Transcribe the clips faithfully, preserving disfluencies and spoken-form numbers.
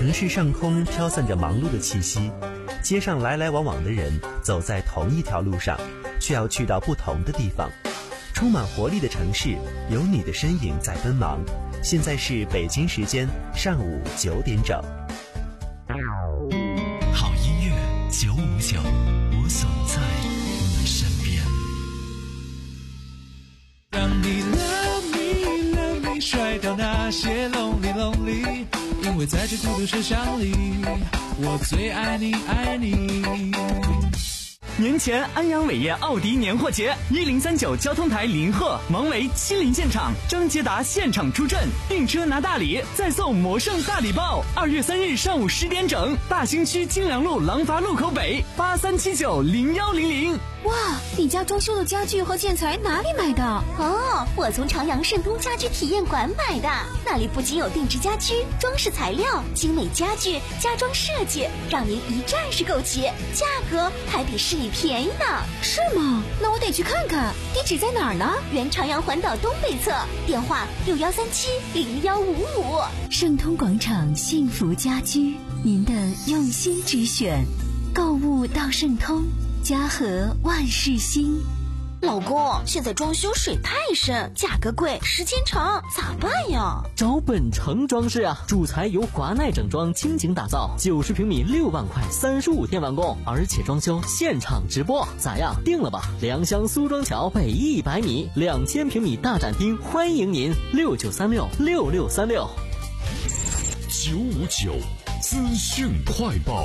城市上空飘散着忙碌的气息，街上来来往往的人走在同一条路上，却要去到不同的地方。充满活力的城市，有你的身影在奔忙。现在是北京时间上午九点整。 好音乐九五九，我总在你身边。 让你 love me love me， 甩掉那些 lonely lonely， 因为在这孤独车厢里，我最爱你爱你。 年前安阳伟业奥迪年货节，一零三九交通台林鹤、王维亲临现场，张捷达现场出阵，订车拿大礼，再送魔圣大礼包。二月三日上午十点整，大兴区金良路廊坊路口北八三七九零幺零零。 哇，你家装修的家具和建材哪里买的？ 哦，我从朝阳盛都家居体验馆买的，那里不仅有定制家居、装饰材料、精美家具、家装设计，让您一站式购齐，价格还比市里便宜呢。 是吗？那我得去看看。地址在哪儿呢？ 原朝阳环岛东北侧，电话六幺三七零幺五五。 盛通广场幸福家居，您的用心之选，购物到盛通，家和万事兴。 老公，现在装修水太深，价格贵，时间长，咋办呀？ 找本城装饰啊，主材由华奈整装倾情打造，九十平米六万块，三十五天完工，而且装修现场直播，咋样？定了吧？良乡苏庄桥北一百米，两千平米大展厅，欢迎您，六九三六六六三六。 九五九资讯快报。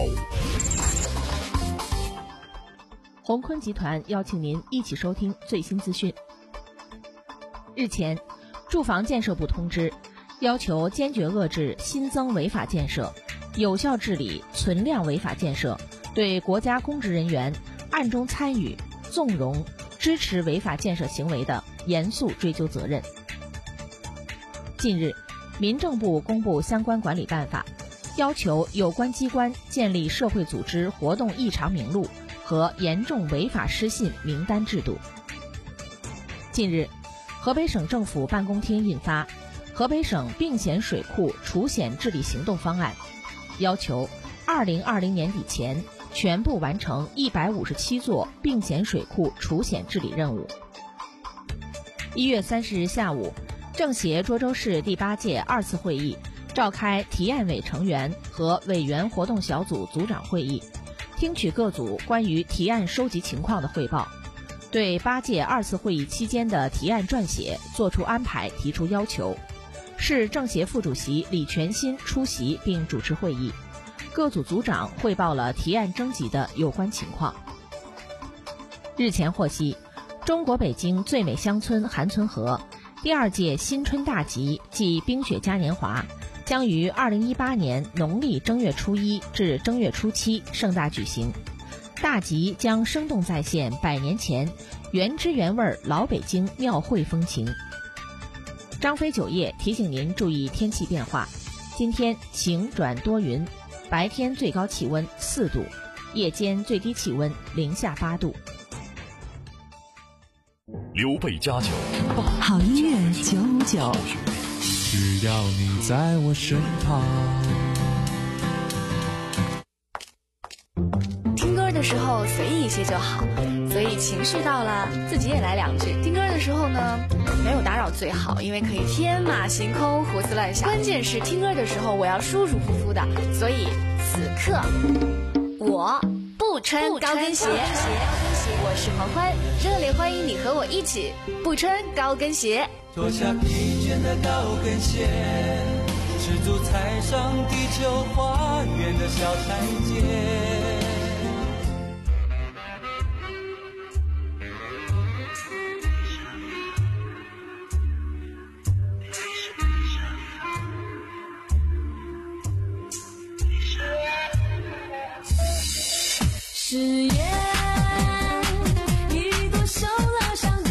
宏坤集团邀请您一起收听最新资讯。日前，住房建设部通知，要求坚决遏制新增违法建设，有效治理存量违法建设，对国家公职人员暗中参与、纵容、支持违法建设行为的严肃追究责任。近日，民政部公布相关管理办法，要求有关机关建立社会组织活动异常名录和严重违法失信名单制度。近日，河北省政府办公厅印发《河北省并险水库除险治理行动方案》，要求二零二零年底前全部完成一百五十七座并险水库除险治理任务。一月三十日下午，政协涿州市第八届二次会议召开提案委成员和委员活动小组组长会议，听取各组关于提案收集情况的汇报，对八届二次会议期间的提案撰写作出安排，提出要求。市政协副主席李全新出席并主持会议，各组组长汇报了提案征集的有关情况。日前获悉，中国北京最美乡村韩村河第二届新春大集暨冰雪嘉年华将于二零一八年农历正月初一至正月初七盛大举行。大集将生动再现百年前原汁原味老北京庙会风情。张飞酒业提醒您注意天气变化，今天晴转多云，白天最高气温四度，夜间最低气温零下八度。 刘备家酒， 好音乐九五九， 只要你在我身旁。 听歌的时候随意一些就好，所以情绪到了自己也来两句。听歌的时候呢，没有打扰最好，因为可以天马行空胡思乱想。关键是听歌的时候我要舒舒服服的，所以此刻我不穿高跟鞋。我是黄欢，热烈欢迎你和我一起不穿高跟鞋。 脱下疲倦的高跟鞋，赤足踩上地球花园的小台阶。 誓言一度手拉上的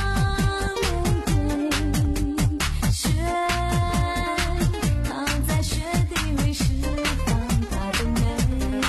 玫瑰，雪躺在雪地里释放它的美。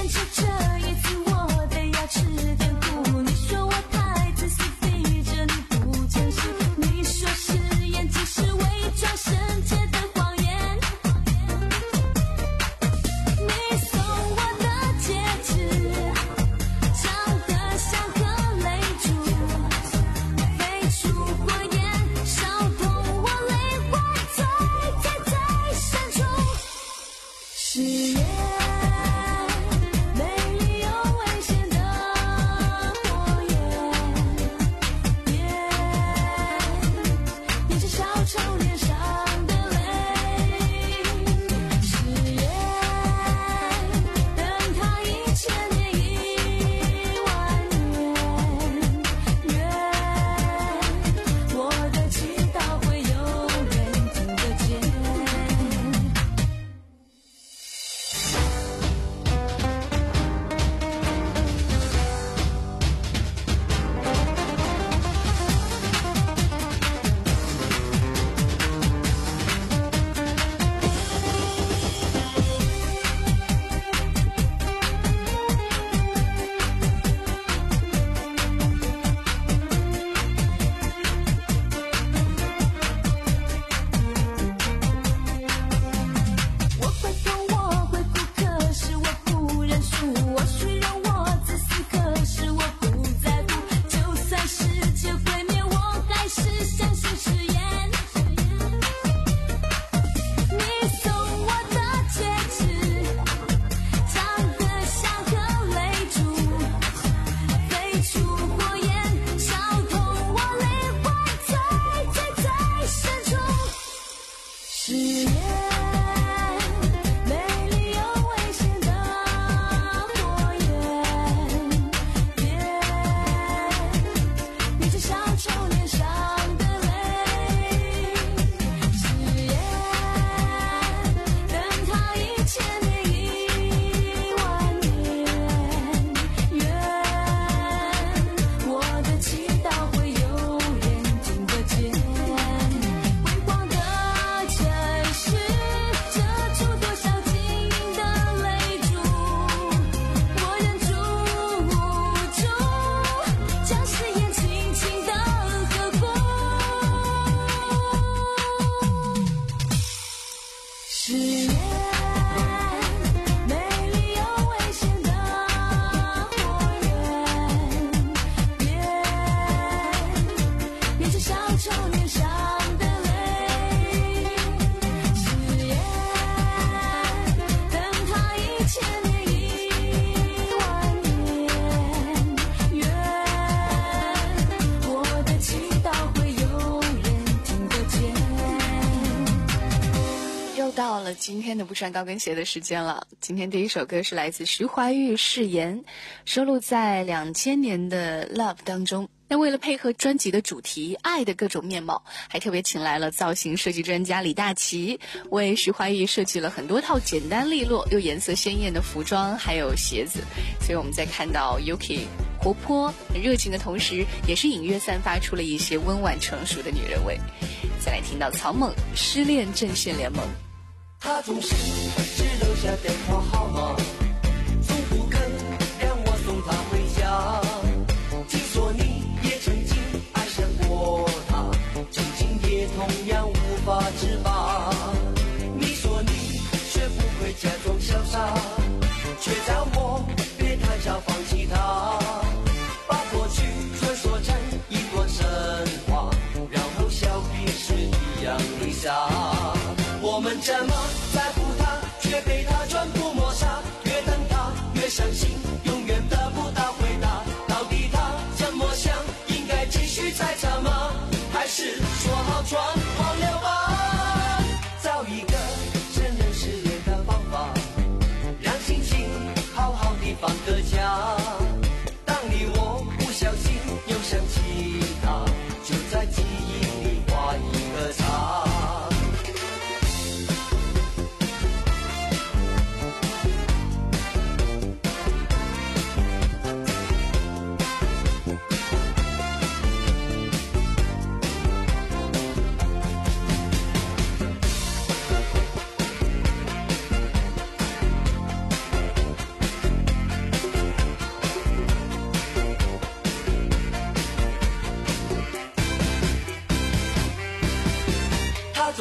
到了今天的不穿高跟鞋的时间了。今天第一首歌是来自徐怀钰《誓言》，收录在两千年的 Love 当中。那为了配合专辑的主题爱的各种面貌，还特别请来了造型设计专家李大齐，为徐怀钰设计了很多套简单利落又颜色鲜艳的服装还有鞋子。所以我们在看到 Yuki 活泼很热情的同时，也是隐约散发出了一些温婉成熟的女人味。再来听到曹猛《失恋阵线联盟》。 他总是只留下电话号码，从不肯让我送他回家。听说你也曾经爱上过他，究竟也同样无法自拔。你说你学不会假装潇洒，却叫我别太早放弃他，把过去传说成一段神话，然后笑彼此一样的傻。我们怎么在乎他，却被他全部抹杀，越等他越伤心，永远得不到回答。到底他怎么想，应该继续猜测吗？还是说好全忘了吧？找一个承认失恋的方法，让心情好好地放个假。当你我不小心又想起他，就在记忆里画一个叉。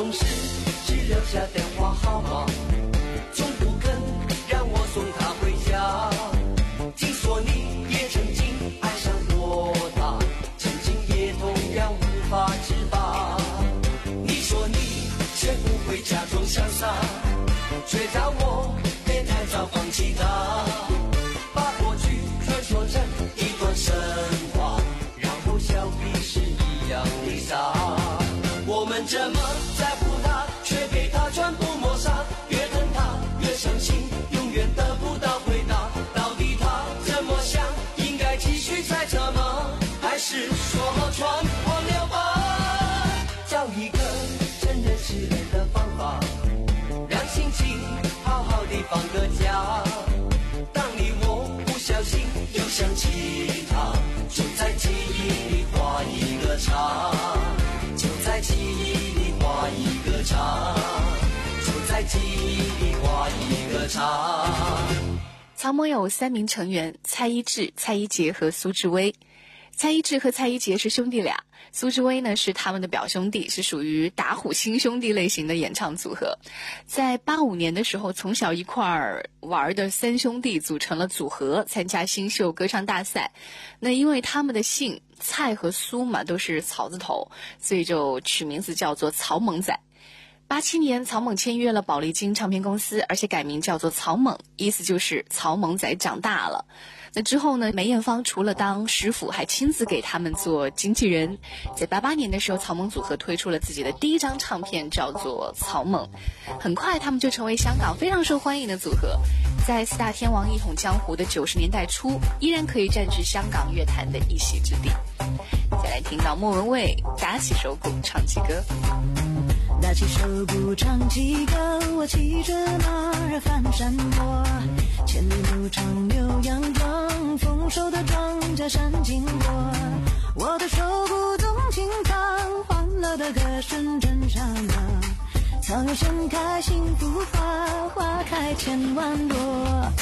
总是只留下电话号码，从不肯让我送她回家。听说你也曾经爱上过她，曾经也同样无法自拔。你说你学不会假装潇洒，却让我别太早放弃她，把过去传说成一段神话，然后笑彼是一样的傻。我们这么在乎他，却被他全部抹杀，越疼他越伤心，永远得不到回答。到底他怎么想？应该继续猜测吗？还是说好全忘了吧？找一个真正失恋的方法，让心情好好地放个假。当你我不小心又想起他，就在记忆里画一个叉，就在记忆里画一个叉，就在记忆里画一个叉。 曹猛有三名成员：蔡一智、蔡一杰和苏志威。蔡一智和蔡一杰是兄弟俩，苏志威呢是他们的表兄弟，是属于打虎亲兄弟类型的演唱组合。在八五年的时候，从小一块儿玩的三兄弟组成了组合，参加新秀歌唱大赛。那因为他们的姓蔡和苏嘛都是草字头，所以就取名字叫做曹猛仔。八七年，曹猛签约了宝丽金唱片公司，而且改名叫做曹猛，意思就是曹猛仔长大了。那之后呢，梅艳芳除了当师傅，还亲自给他们做经纪人。在八八年的时候，曹猛组合推出了自己的第一张唱片，叫做《曹猛》。很快，他们就成为香港非常受欢迎的组合，在四大天王一统江湖的九十年代初，依然可以占据香港乐坛的一席之地。再来听到莫文蔚打起手鼓唱起歌。 打起手鼓唱起歌，我骑着马儿翻山坡，千里路长流洋装，丰收的庄稼山经过，我的手鼓动情唱，欢乐的歌声震山河，草原盛开幸福花，花开千万朵。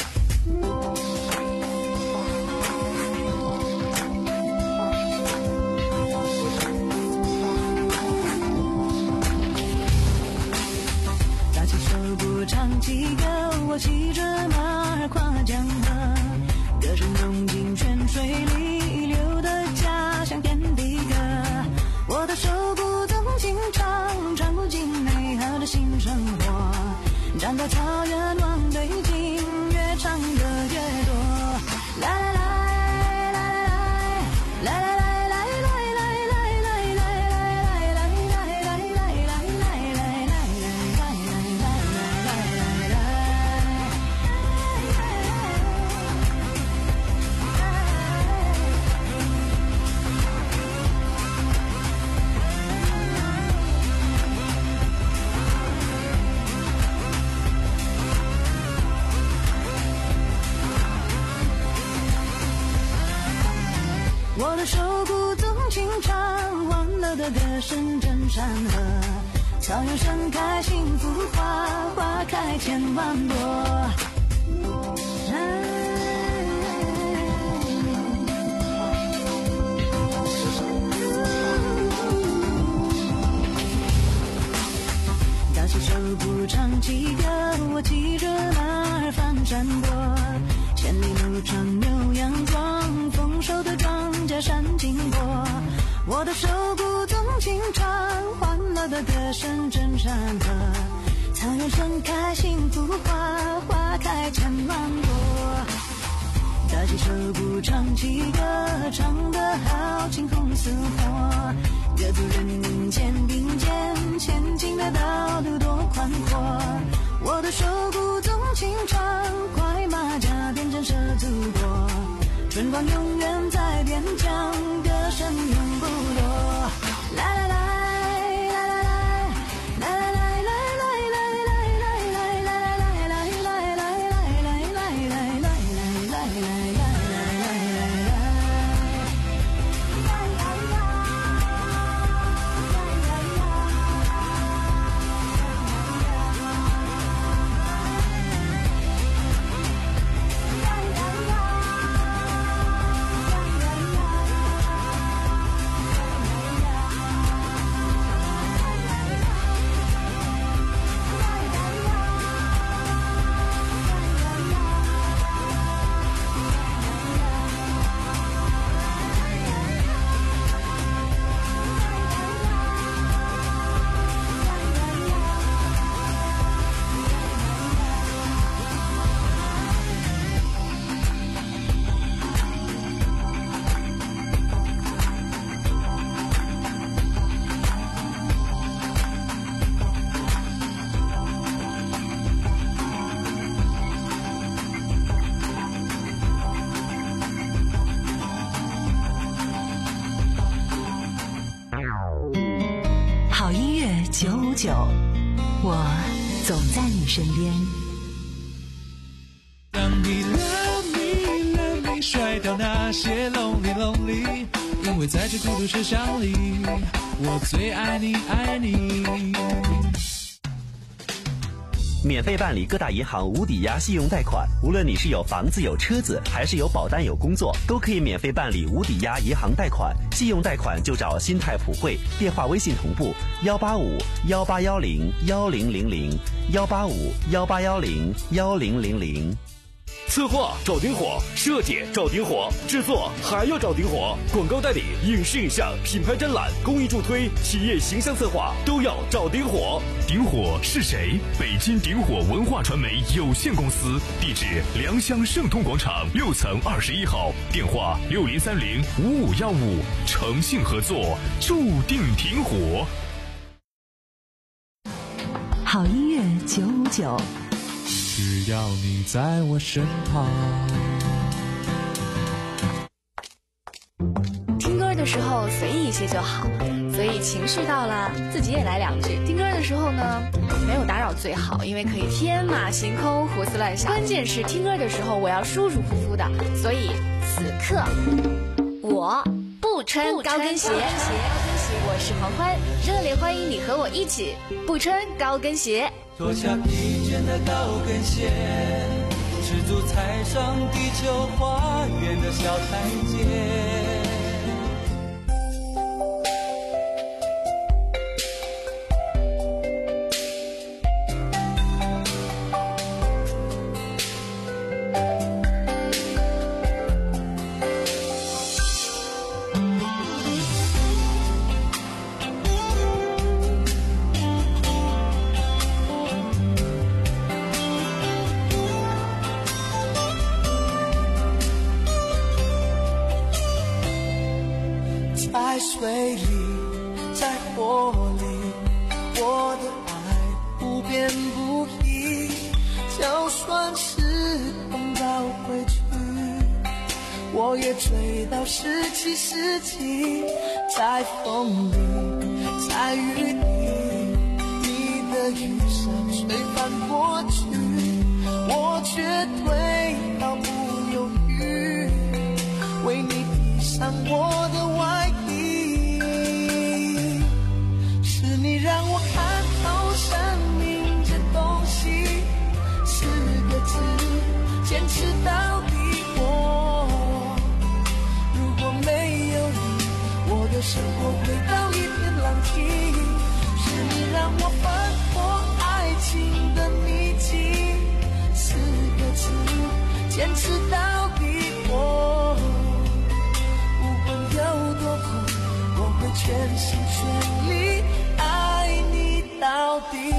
唱起歌，我骑着马儿跨江河，歌声融进泉水里，流的家乡遍地歌。我的手鼓动情唱，唱不尽美好的新生活。站在草原望北京，越唱歌越多。来来来。我的手鼓动情唱，欢乐的歌声震山河，草原盛开幸福花，花开千万朵。打起手鼓唱起歌，我骑着马儿翻山坡，千里路长牛羊壮，丰收的庄稼山经过，我的手鼓动情唱，欢乐的歌声震山河，草原盛开幸福花，花开千万朵。打起手鼓唱起歌，唱得好晴空似火，各族人民肩并肩，前进的道路多宽阔。我的手鼓动情唱，快马加鞭震慑祖国，春光永远在边疆，歌声永不落。来来来。 九，我总在你身边。 让你 love me love me 甩掉那些 lonely lonely， 因为在这孤独车厢里，我最爱你爱你。 免费办理各大银行无抵押信用贷款，无论你是有房子有车子，还是有保单有工作，都可以免费办理无抵押银行贷款。信用贷款就找新泰普惠，电话微信同步幺八五幺八幺零幺零零零幺八五幺八幺零幺零零零。 策划找顶火，设计找顶火，制作还要找顶火，广告代理、影视影像、品牌展览、公益助推、企业形象策划都要找顶火。 顶火是谁？北京顶火文化传媒有限公司，地址良乡盛通广场六层二十一号，电话六零三零五五幺五，诚信合作，注定顶火。 好音乐九五九。 只要你在我身旁。 听歌的时候随意一些就好，所以情绪到了自己也来两句。听歌的时候呢，没有打扰最好，因为可以天马行空胡思乱想。关键是听歌的时候我要舒舒服服的，所以此刻我不穿高跟鞋。我是黄欢，热烈欢迎你和我一起不穿高跟鞋。 脱下疲倦的高跟鞋，赤足踩上地球花园的小台阶。在水里，在火里，我的爱不变不移。就算时空倒回去，我也追到十七世纪。在风里，在雨里，你的雨伞吹翻过去，我绝对毫不犹豫，为你披上我的外衣。是你让我看透生命这东西，四个字，坚持到底。我如果没有你，我的生活回到一片狼藉。是你让我翻破爱情的秘境，四个字，坚持到底。我无论有多苦，我会全心全力爱你到底。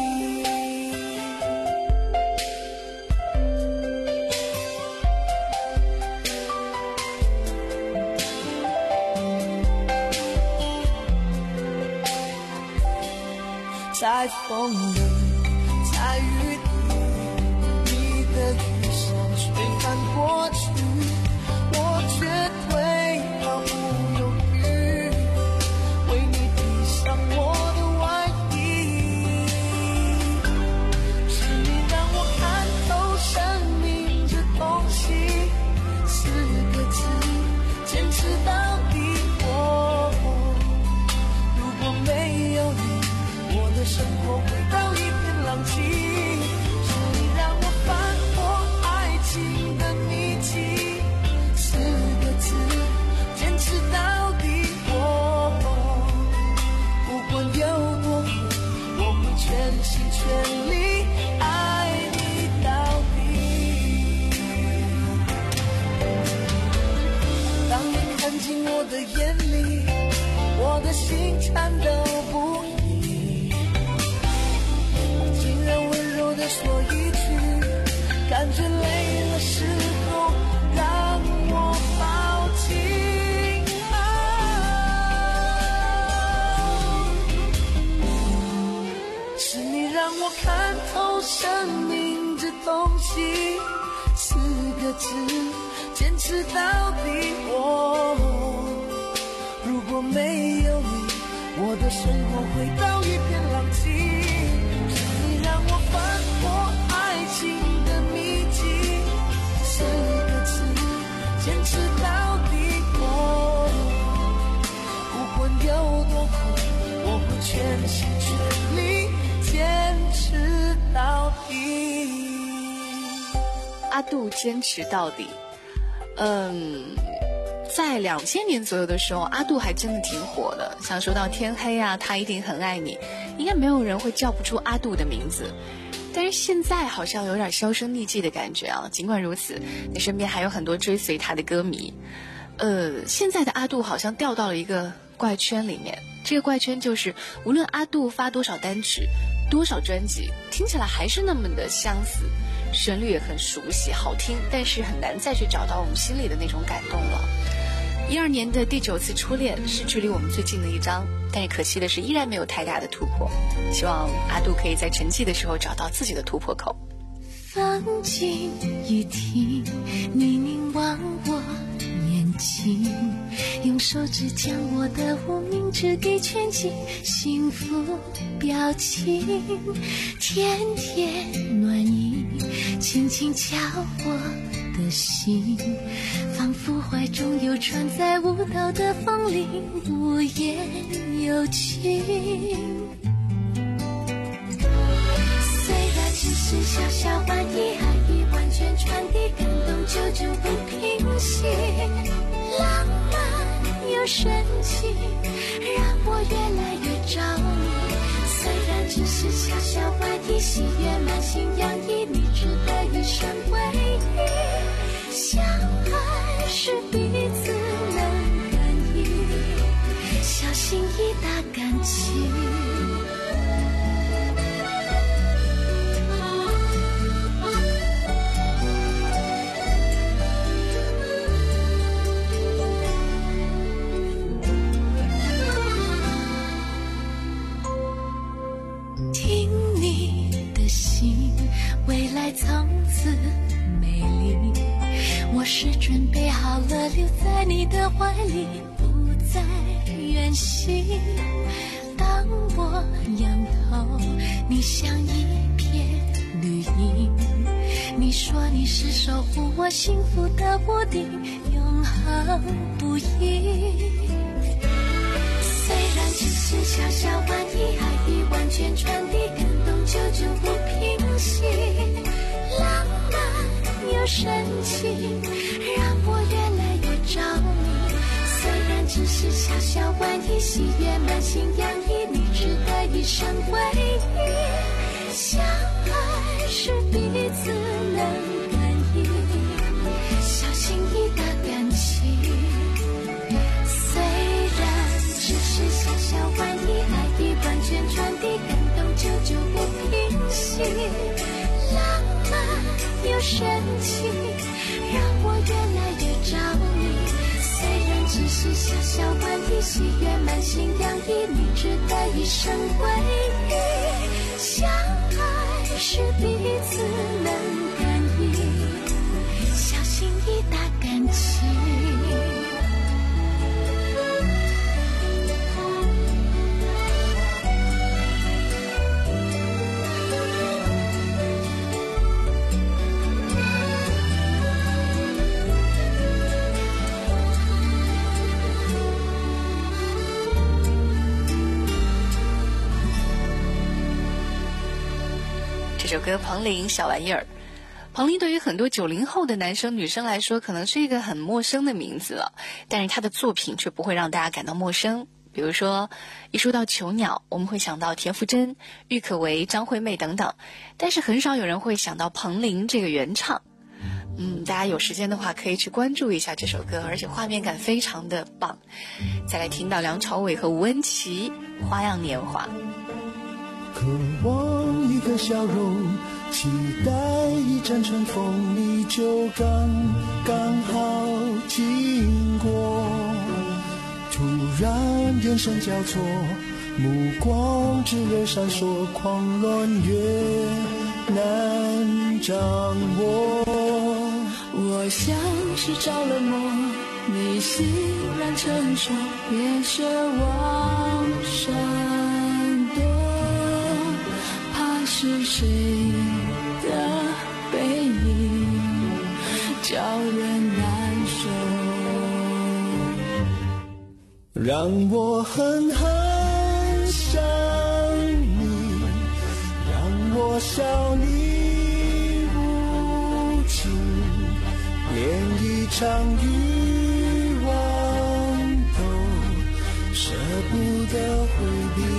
在风里，在雨里，你的雨伞吹翻过去，我绝对毫不犹豫，为你披上我的外衣。是你让我看透生命这东西，四个字，坚持到底。我如果没有你，我的生活回到一片狼藉。是你让我翻破爱情的秘境，四个字，坚持到底。我不管有多苦，我会全心全力爱你到底。当你看进我的眼里，我的心颤抖不已，竟然温柔地说一句，感觉累了时候让我抱紧。啊，是你让我看透生命这东西，四个字，坚持到底。我如果没有你，我的生活回到一片狼藉。 阿杜坚持到底。嗯，在两千年左右的时候，阿杜还真的挺火的，像说到天黑啊，他一定很爱你，应该没有人会叫不出阿杜的名字。但是现在好像有点销声匿迹的感觉啊。尽管如此，你身边还有很多追随他的歌迷。呃，现在的阿杜好像掉到了一个怪圈里面，这个怪圈就是无论阿杜发多少单曲、多少专辑，听起来还是那么的相似，旋律也很熟悉、好听，但是很难再去找到我们心里的那种感动了。一二年的第九次初恋是距离我们最近的一张，但是可惜的是依然没有太大的突破。希望阿杜可以在沉寂的时候找到自己的突破口。 放进雨停，你凝望我眼睛，用手指将我的无名指给圈进幸福表情，甜甜暖意轻轻敲我的心，仿佛怀中有船在舞蹈的风铃，无言有情。虽然只是小小玩意，爱意完全传递，感动久久不平息，浪漫又深情，让我越来越着迷。虽然只是小小玩意，喜悦满心洋溢，你值得一生回忆。相爱是彼此能感应，小心翼翼打感情。听你的心，未来从此美丽，我是准备好了留在你的怀里，不再远行。当我仰头，你像一片绿荫，你说你是守护我幸福的屋顶，永恒不移。虽然只是小小玩意，爱意完全传递，感动久久不平息，浪漫又深情，让我越来越着迷。虽然只是小小玩意，喜悦满心洋溢，你值得一生回忆。相爱是彼此能感应，小心翼翼的感情。虽然只是小小玩意，爱意完全传递，感动久久不平息，浪漫又深情，让我越来越着迷。虽然只是小小玩意，喜悦满心洋溢，你值得一生回忆。相爱是彼此能感应，小心翼翼打感情。 这首歌彭羚小玩意儿，彭羚对于很多九零后的男生女生来说可能是一个很陌生的名字了，但是他的作品却不会让大家感到陌生。比如说一说到囚鸟，我们会想到田馥甄、郁可唯、张惠妹等等，但是很少有人会想到彭羚这个原唱。嗯，大家有时间的话可以去关注一下这首歌，而且画面感非常的棒。再来听到梁朝伟和吴恩琪《花样年华》。 渴望一个笑容，期待一阵春风，你就刚刚好经过。突然眼神交错，目光炽热闪烁，狂乱越难掌握。 我像是着了魔，你欣然承受，别奢望闪躲，怕是谁的背影叫人难受， 让我狠狠想你，让我笑你无情， 连一场欲望都舍不得回避，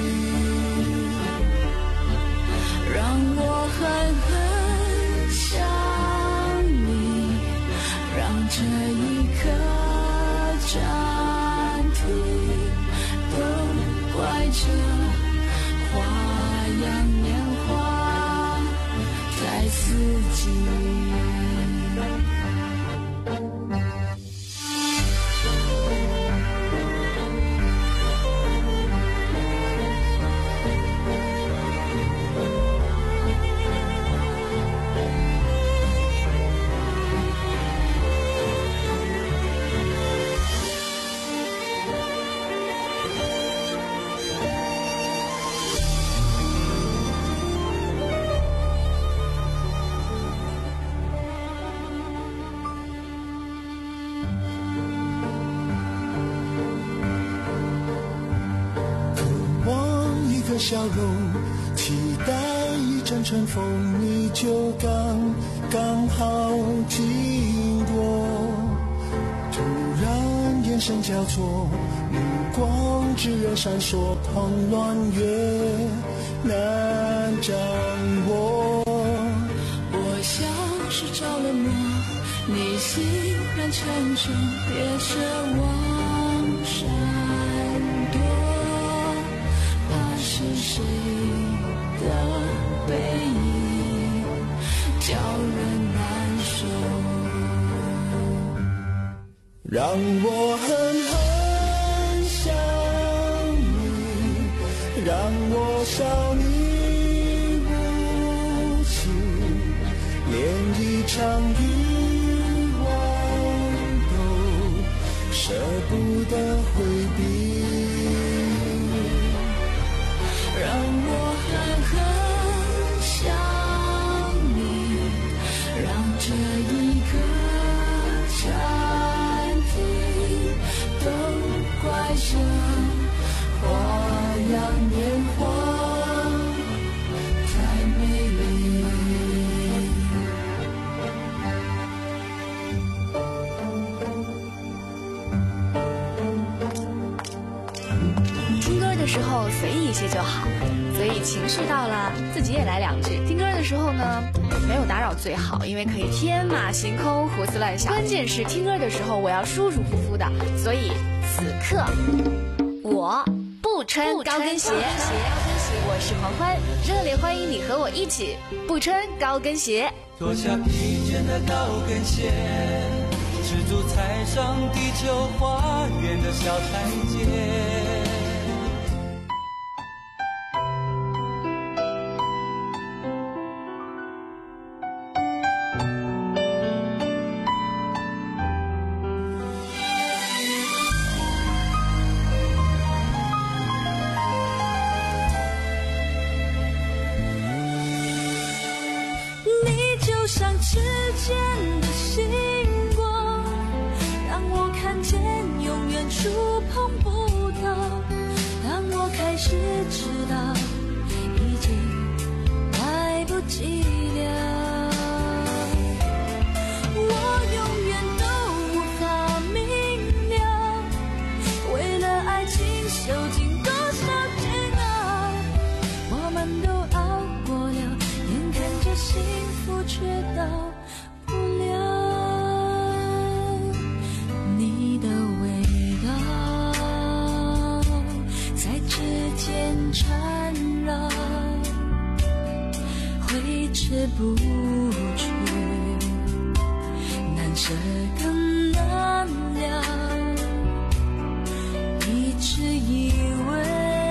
让我狠狠想你，让这一刻暂停，都怪这花样年华在四季。 笑容，期待一阵春风，你就刚刚好经过。突然眼神交错，目光炙热闪烁，慌乱越难掌握。 我像是着了魔，你欣然成真，别奢望闪躲。是谁的背影叫人难受， 让我狠狠想你，让我笑你无情，连一场欲望都舍不得回避， 让我狠狠想你，让这一刻暂停，都怪这花样年华太美丽。 听歌的时候随意一些就好，所以情绪到了自己也来两句。听歌的时候呢，没有打扰最好，因为可以天马行空胡思乱想。关键是听歌的时候我要舒舒服服的，所以此刻我不穿高跟鞋。我是黄欢，热烈欢迎你和我一起不穿高跟鞋。 脱下疲倦的高跟鞋，赤足踩上地球花园的小台阶。 就像指尖的星光，让我看见永远触碰不到。当我开始知道已经来不及了，我永远都无法明了，为了爱情受尽多少煎熬，我们都熬过了，眼看着幸福却到不了你的味道，在指尖缠绕，挥之不去，难舍更难了。一直以为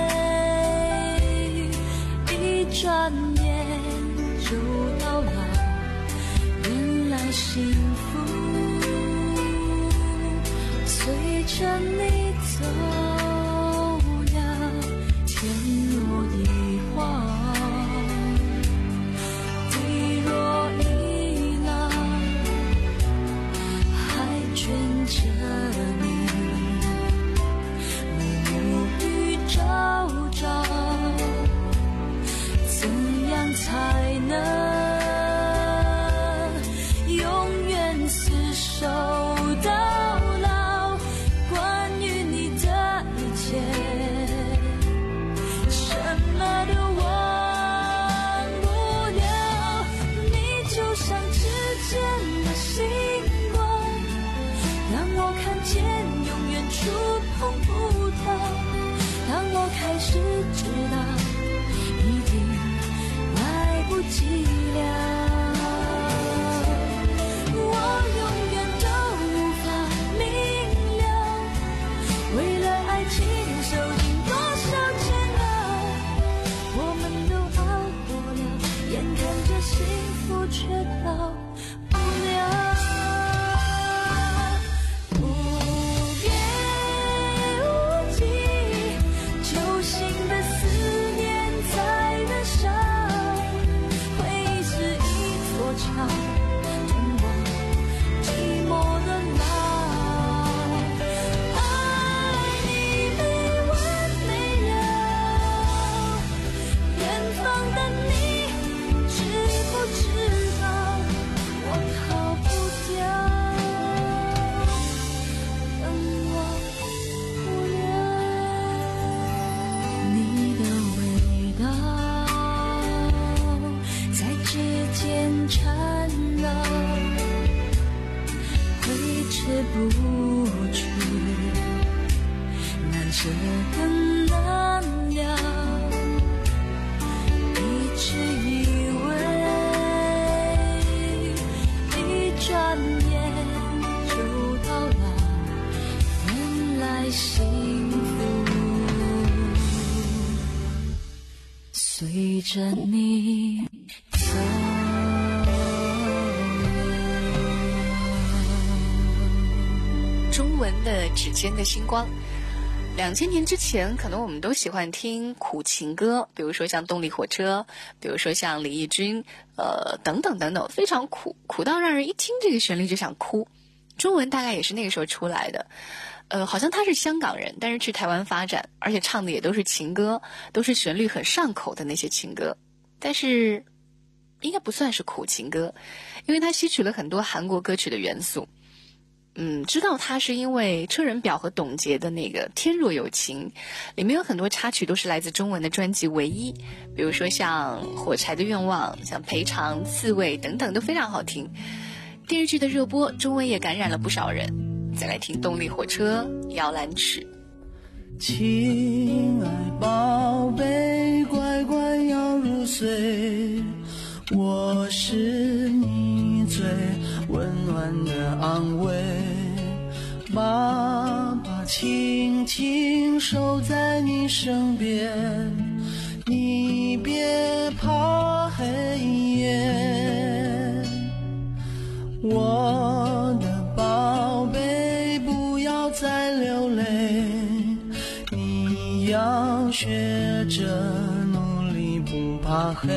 一转眼就到老，原来幸福随着你走了，天若一晃，地若一浪，还卷着你，暮暮与朝朝，怎样才能永远厮福却到不了。随着你走。 中文的指尖的星光，两千年之前可能我们都喜欢听苦情歌，比如说像动力火车，比如说像李翊君呃，等等等等，非常苦，苦到让人一听这个旋律就想哭。中文大概也是那个时候出来的，呃，好像他是香港人，但是去台湾发展，而且唱的也都是情歌，都是旋律很上口的那些情歌，但是应该不算是苦情歌，因为他吸取了很多韩国歌曲的元素。嗯，知道他是因为车仁表和董洁的那个《天若有情》，里面有很多插曲都是来自中文的专辑《唯一》，比如说像《火柴的愿望》、像《赔偿》、《刺猬》等等都非常好听。电视剧的热播，中文也感染了不少人。再来听动力火车《摇篮曲》。 亲爱宝贝，乖乖要入睡，我是你最温暖的安慰，爸爸轻轻守在你身边，你别怕黑夜，我的宝贝不要再流泪，你要学着努力不怕黑，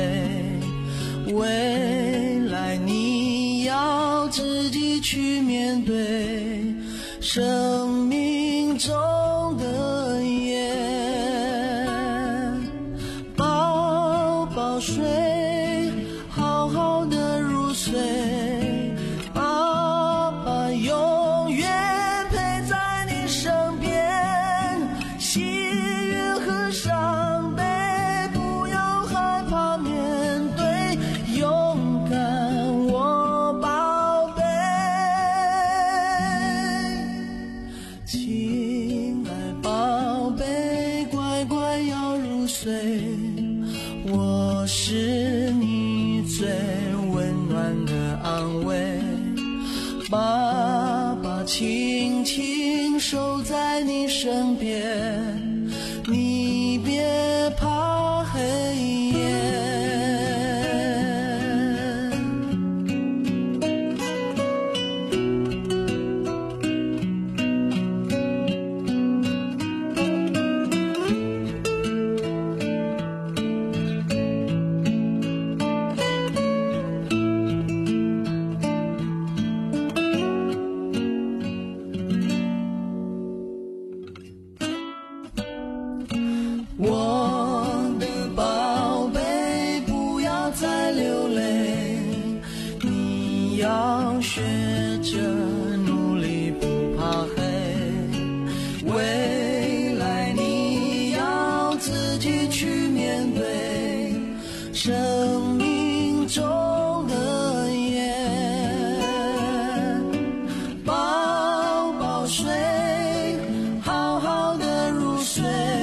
未来你要自己去面对生命中的夜，宝宝睡，好好的入睡，爸爸永远陪在你身边，喜悦和伤悲不要害怕面对，勇敢我宝贝，亲爱宝贝，乖乖要入睡，我是你最温暖的安慰，爸爸轻轻守在你身边，你别怕黑夜。我的宝贝不要再流泪，你要学着努力不怕黑，未来你要自己去面对生命中的夜，宝宝睡，好好的入睡，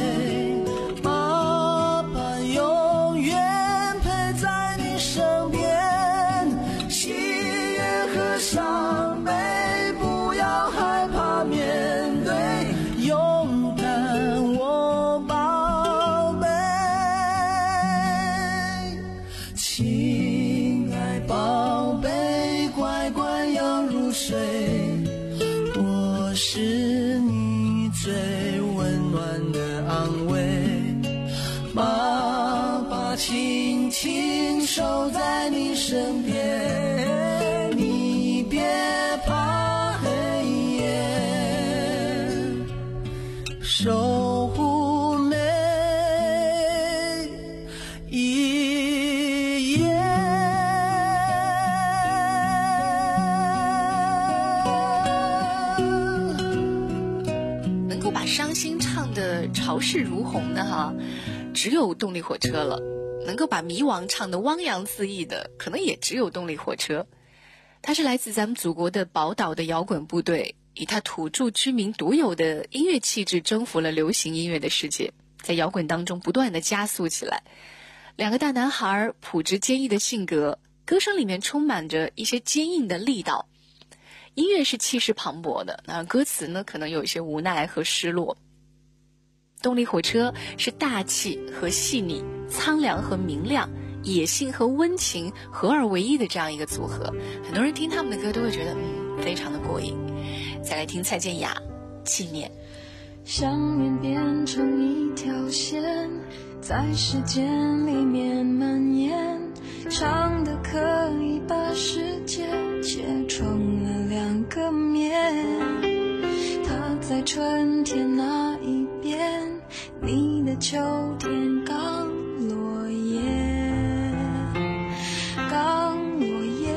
伤悲不要害怕面对，勇敢我宝贝，亲守在你身边，你别怕黑夜，守护每一夜。 能够把伤心唱得潮势如虹的哈，只有动力火车了。能够把迷惘唱得汪洋恣意的，可能也只有动力火车。它是来自咱们祖国的宝岛的摇滚部队，以它土著居民独有的音乐气质征服了流行音乐的世界，在摇滚当中不断的加速起来。两个大男孩朴质坚毅的性格，歌声里面充满着一些坚硬的力道。音乐是气势磅礴的，那歌词呢可能有一些无奈和失落。动力火车是大气和细腻，苍凉和明亮，野性和温情合二为一的这样一个组合。很多人听他们的歌都会觉得嗯，非常的过瘾。再来听蔡健雅《纪念》。 想念变成一条线，在时间里面蔓延，长的可以把世界切成了两个面。它在春天那一边，你的秋天刚落叶，刚落叶。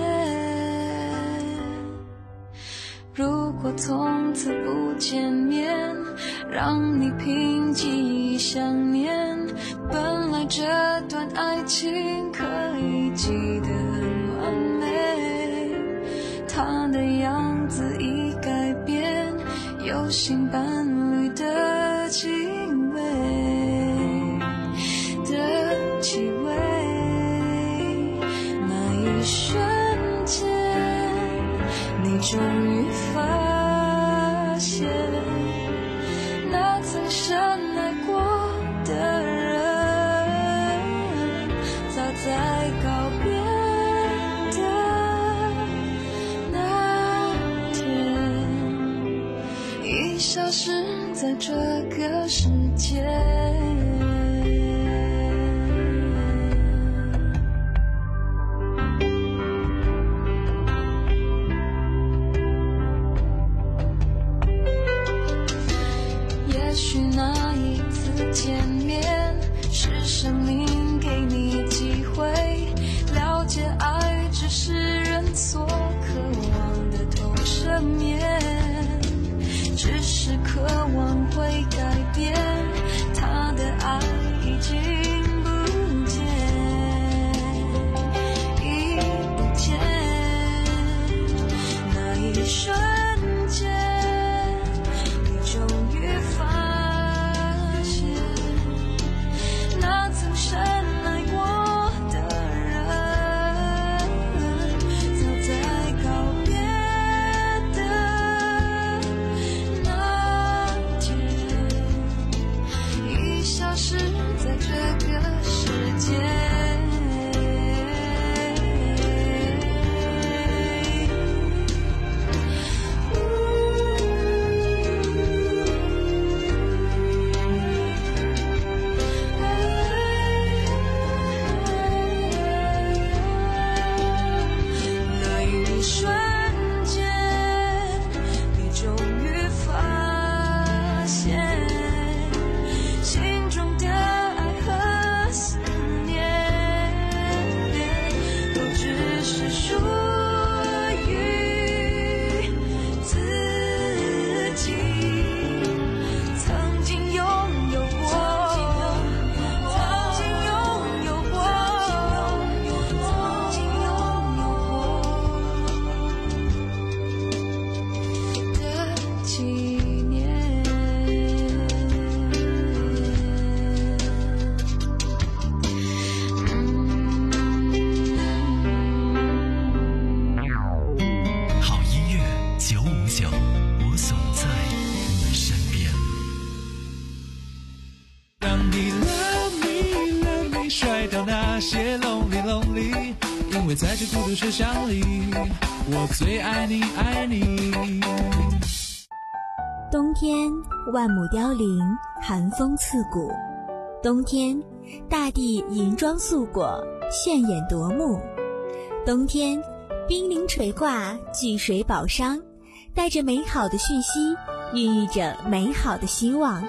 如果从此不见面，让你凭记忆想念，本来这段爱情可以记得很完美，他的样子已改变，有新伴侣的气味的气味。那一瞬间，你终于发现，那曾深爱过的人，早在告别的那天，已消失在这个世界。也许那一次见面，是生命给你机会，了解爱只是人所渴望的投射面，只是渴望会改变，他的爱已经不见，已不见。那一瞬间，你终于发现，那曾深爱过的人，早在告别的那天，已消失在这个世界。那一瞬间，你终于发现，心中的爱和思念，都只是属于自己。曾经拥有过，曾经拥有过，曾经拥有过的纪念。 好音乐九五九，我总在你身边。 让你 love me love me 甩掉那些 lonely lonely， 因为在这孤独车厢里，我最爱你爱你。 冬天万亩凋零，寒风刺骨。冬天大地银装素裹， 炫眼夺目。冬天，冰凌垂挂，聚水宝商，带着美好的讯息，孕育着美好的希望。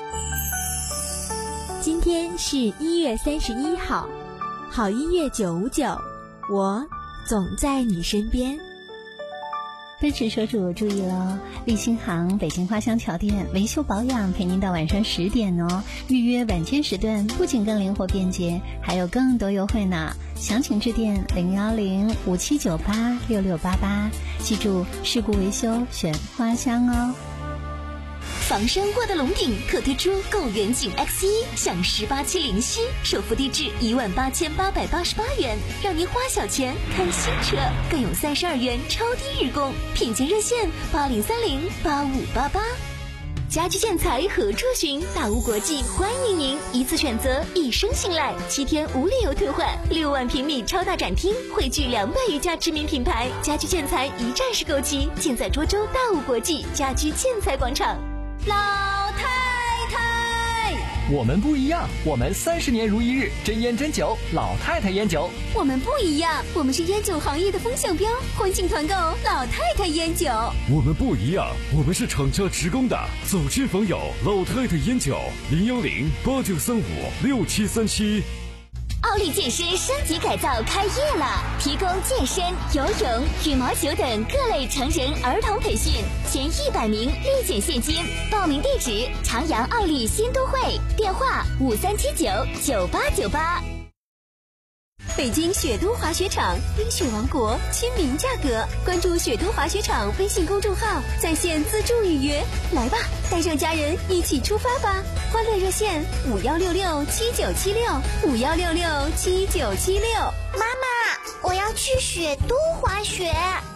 今天是一月三十一号，好音乐九五九，我总在你身边。 奔驰车主注意喽！立新行北京花乡桥店维修保养陪您到晚上十点哦。预约晚间时段不仅更灵活便捷，还有更多优惠呢。详情致电零幺零五七九八六六八八，记住事故维修选花乡哦。 房山沃德龙顶特推出购远景 X 一 享十八期零息，首付低至一万八千八百八十八元，让您花小钱看新车，更有三十二元超低日供，品鉴热线八零三零八五八八。家居建材合作寻大屋国际欢迎您，一次选择一生信赖，七天无理由退换，六万平米超大展厅汇聚两百余家知名品牌，家居建材一站式购齐，尽在涿州大屋国际家居建材广场。 老太太， 我们不一样，我们三十年如一日，真烟真酒，老太太烟酒。 我们不一样，我们是烟酒行业的风向标，欢庆团购老太太烟酒。 我们不一样，我们是厂家直供的，走亲访友，老太太烟酒，零幺零八九三五六七三七。 奥利健身升级改造开业了，提供健身、游泳、羽毛球等各类成人儿童培训，前一百名立减现金。报名地址：长阳奥利新都会，电话五三七九九八九八。北京雪都滑雪场，冰雪王国，亲民价格。关注雪都滑雪场微信公众号，在线自助预约。来吧，带上家人一起出发吧！欢乐热线五幺六六七九七六五幺六六七九七六。 妈妈，我要去雪都滑雪。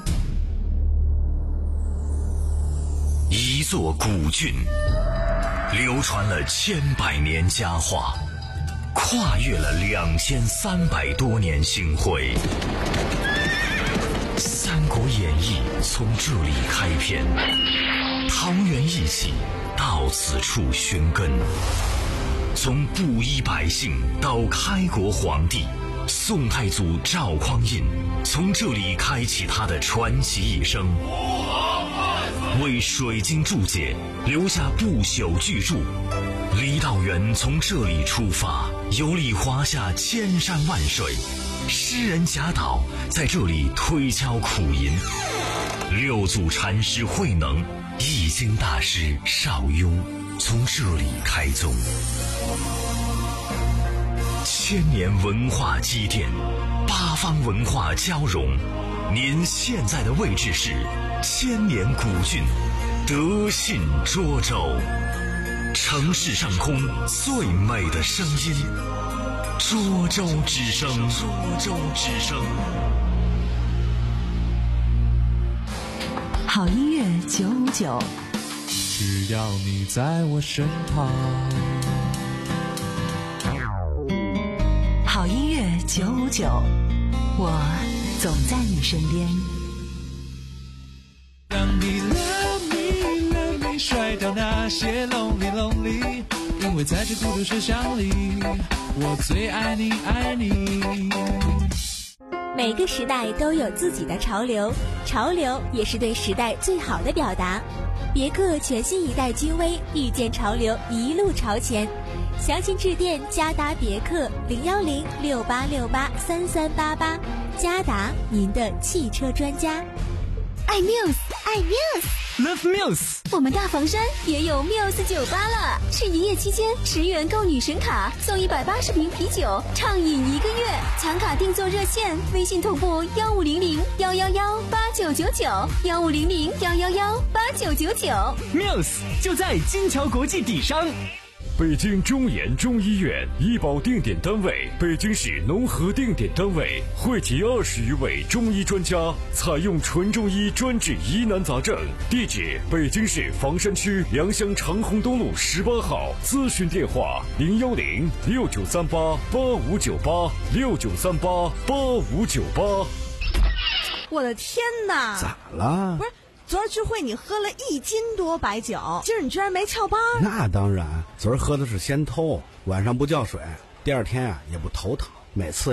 一座古郡，流传了千百年佳话。跨越了两千三百多年星辉，《三国演义》从这里开篇，桃园义气到此处寻根，从布衣百姓到开国皇帝，宋太祖赵匡胤从这里开启他的传奇一生，为水晶注解留下不朽巨著。李道元从这里出发，游历华夏千山万水，诗人贾岛在这里推敲苦吟，六祖禅师慧能、易经大师邵雍从这里开宗。千年文化积淀，八方文化交融，您现在的位置是千年古郡德信涿州。城市上空最美的声音，涿州之声。涿州之声。 好音乐九五九， 只要你在我身旁。 好音乐九五九，我总在你身边。 让你 love me love me 甩掉那些 lonely lonely， 因为在这孤独车厢里，我最爱你爱你。 每个时代都有自己的潮流，潮流也是对时代最好的表达。别克全新一代君威，遇见潮流，一路朝前。详情致电嘉达别克零幺零六八六八三三八八，嘉达您的汽车专家。爱 Muse， 爱 Muse，Love Muse。 我们大房山也有 Muse 酒吧了，是营业期间十元购女神卡送一百八十瓶啤酒，畅饮一个月。抢卡订座热线：微信同步幺五零零幺幺幺八九九九，幺五零零幺幺幺八九九九。 Muse 就在金桥国际底商。 北京中研中医院医保定点单位，北京市农合定点单位，汇集二十余位中医专家，采用纯中医专治疑难杂症。地址：北京市房山区良乡长虹东路十八号。咨询电话：零幺零六九三八八五九八六九三八八五九八。 我的天哪！ 咋了？ 不是。昨儿聚会你喝了一斤多白酒，今儿你居然没翘班？ 那当然，昨儿喝的是先偷，晚上不叫水，第二天呀、啊、也不头疼。每次呀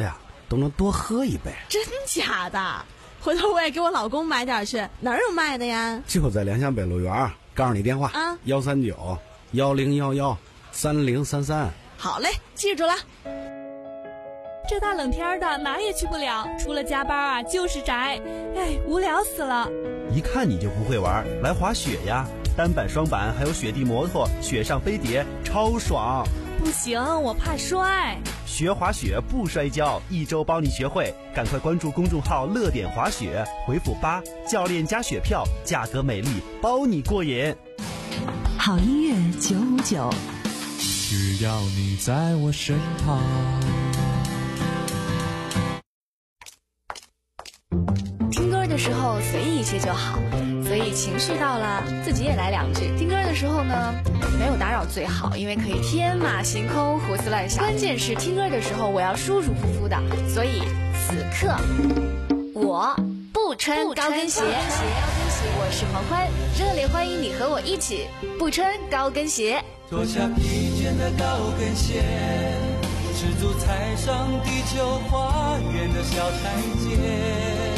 都能多喝一杯。 真假的？回头我也给我老公买点去，哪儿有卖的呀？ 就在良乡北路园，告诉你电话啊， 幺三九幺零幺幺三零三三。 好嘞，记住了。 这大冷天的哪也去不了，除了加班啊就是宅，哎，无聊死了。 一看你就不会玩，来滑雪呀！单板、双板还有雪地摩托、雪上飞碟，超爽。 不行，我怕摔。 学滑雪不摔跤，一周包你学会。赶快关注公众号乐点滑雪，回复八教练加雪票，价格美丽，包你过瘾。 好音乐九五九， 只要你在我身旁。 听歌的时候随意一些就好，所以情绪到了自己也来两句。听歌的时候呢，没有打扰最好，因为可以天马行空胡思乱想。关键是听歌的时候我要舒舒服服的，所以此刻我不穿高跟鞋。我是黄欢，热烈欢迎你和我一起不穿高跟鞋。 脱下疲倦的高跟鞋，赤足踩上地球花园的小台阶。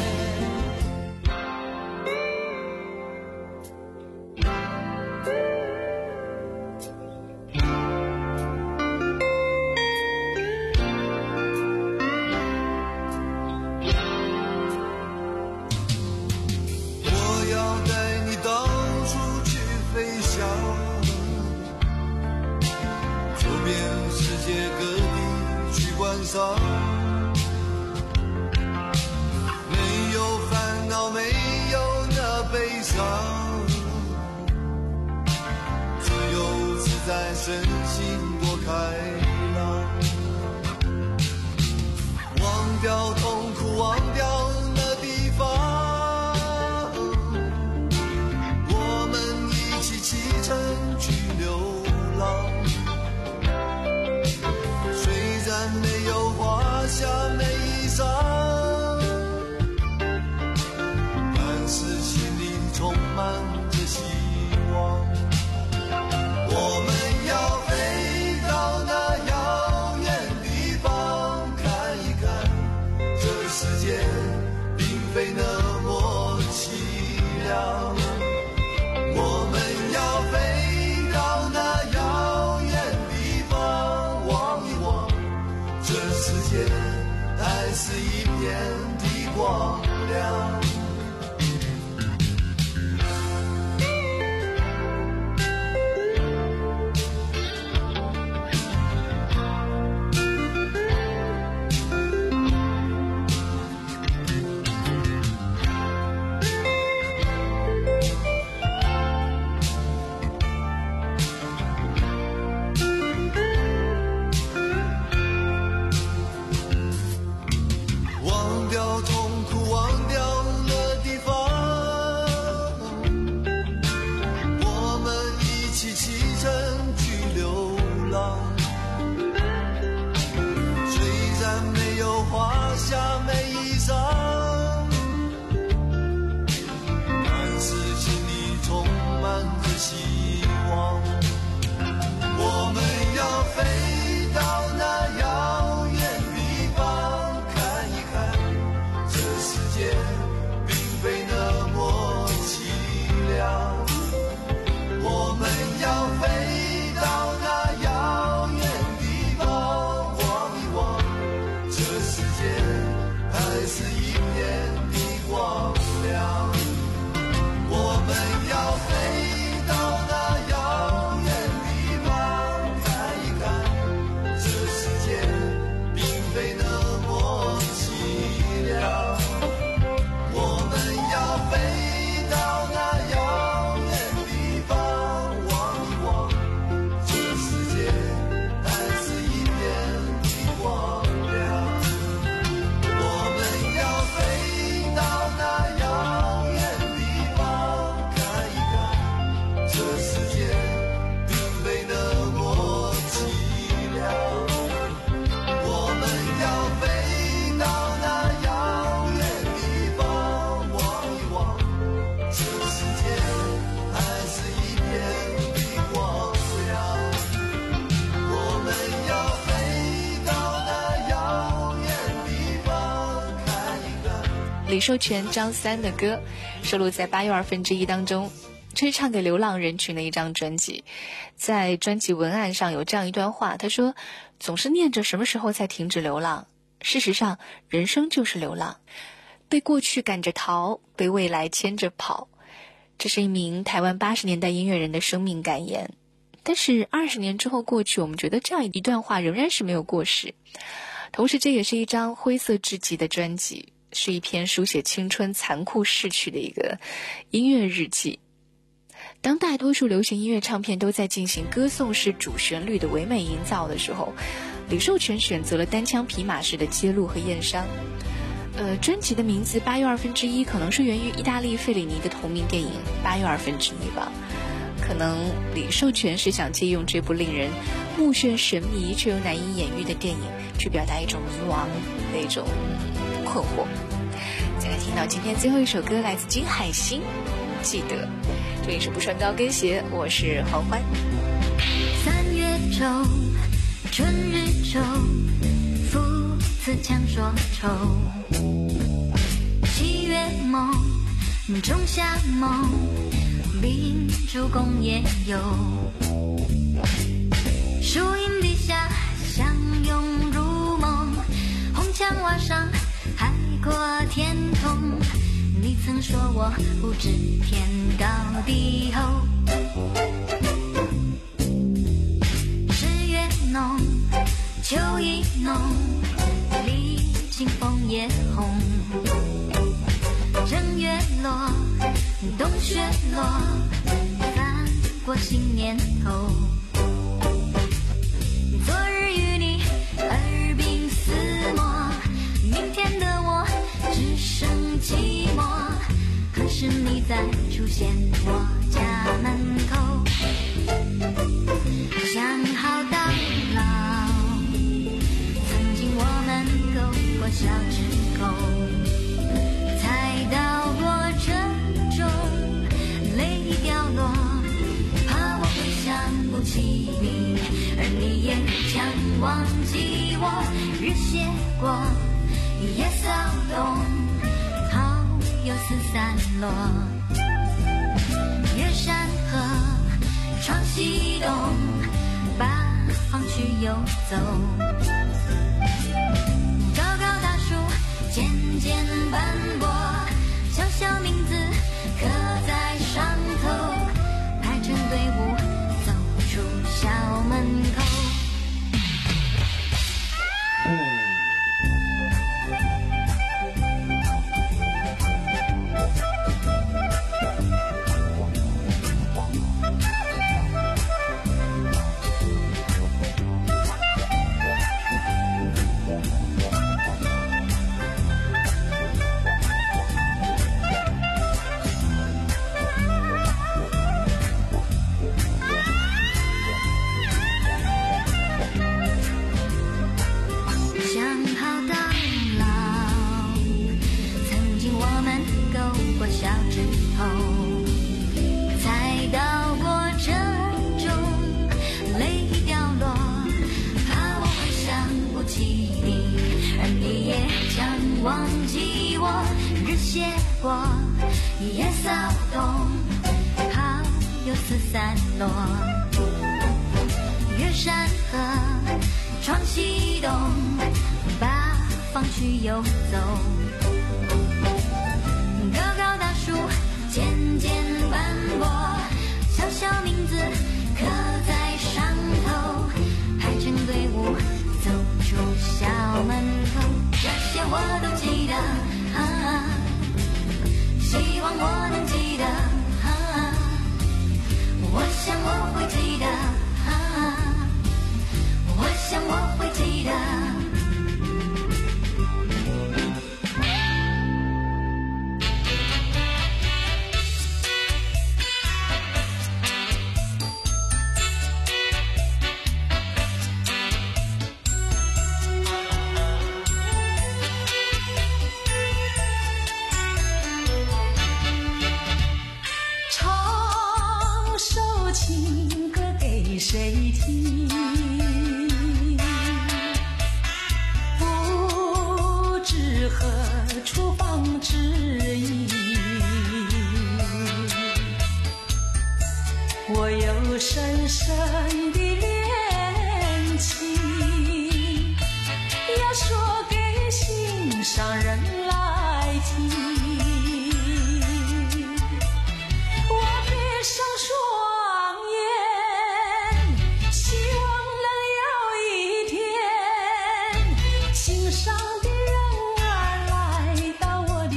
没有烦恼，没有那悲伤，自由自在，身心多开朗。忘掉痛苦，忘掉那地方，我们一起启程去流浪。虽然没有华厦美衣裳，但是心里充满着希望。我们要飞到那遥远地方，看一看这世界并非那么凄凉。我们要飞到那遥远地方，望一望这世界还是一片的光亮。忘掉痛苦，忘掉那地方，我们一起启程去流浪。虽然没有华厦美衣裳，但是心里充满着希望。我们要飞到那遥远地方，看一看这李寿全、张三的歌，收录在八又二分之一当中。这是唱给流浪人群的一张专辑。在专辑文案上有这样一段话，他说：总是念着什么时候才停止流浪，事实上人生就是流浪，被过去赶着逃，被未来牵着跑。这是一名台湾八十年代音乐人的生命感言。但是二十年之后过去，我们觉得这样一段话仍然是没有过时。同时这也是一张灰色至极的专辑，是一篇书写青春残酷逝去的一个音乐日记。当大多数流行音乐唱片都在进行歌颂式主旋律的唯美营造的时候，李寿全选择了单枪匹马式的揭露和验伤。呃，专辑的名字八又二分之一可能是源于意大利费里尼的同名电影八又二分之一吧。可能李寿全是想借用这部令人目眩神迷却又难以言喻的电影，去表达一种迷惘的一种困惑。再来听到今天最后一首歌，来自金海心，记得。这里是不穿高跟鞋，我是黄欢。 三月愁，春日愁，父子强说愁。七月梦，仲夏梦，秉烛共夜游。树荫底下相拥入梦，红墙瓦上海阔天空。你曾说我不知天高地厚。十月浓，秋意浓，历经枫叶红。正月落，冬雪落，翻过新年头。昨日与你耳鬓厮磨，明天的我只剩寂寞。可是你再出现我家门口，想好到老。曾经我们勾过小指沟，才到过珍重，泪掉落，怕我会想不起你，而你也想忘记我。日斜过，夜骚动，好又四散落。越山河闯西东，八方去游走。高高大树渐渐斑驳，小小名字刻在上头，排成队伍走出校门口。忘记我，日斜过，夜骚动，好又四散落。越山河闯西东，八方去游走。高高大树渐渐斑驳，小小名字刻在上头，排成队伍走出校门口。这些我都记得，啊，希望我能记得，啊，我想我会记得，啊，我想我会记得。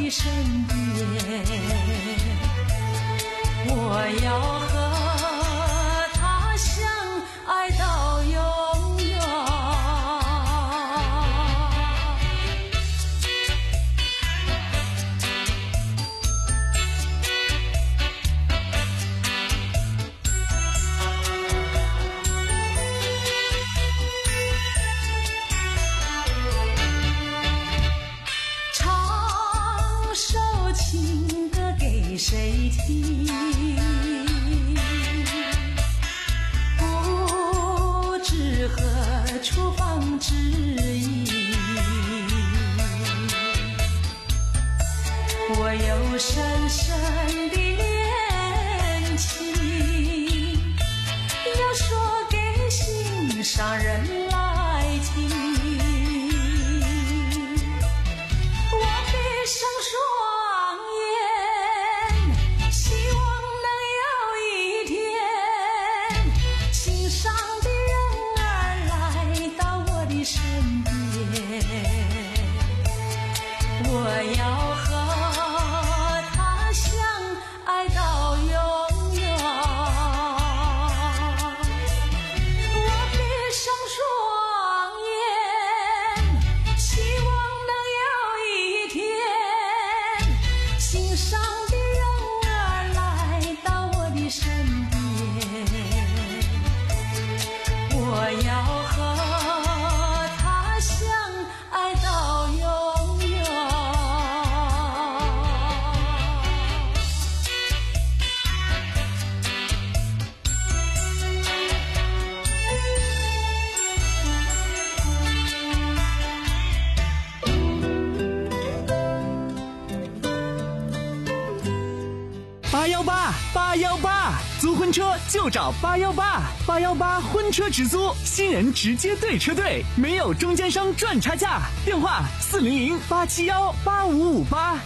的身边，我要和他相爱到永远。唱首情歌给谁听？不知何处放知音。我有深深的恋情，要说给心上人来听。我闭上双眼，希望能有一天，心上的人儿来到我的身边。我要和他相爱到永远。我闭上双眼，希望能有一天，心上的人儿来到我的身边。我要和他相爱到永远。 八幺八八幺八，租婚车就找八幺八，八幺八婚车直租，新人直接对车队，没有中间商赚差价。电话四零零八七幺八五五八。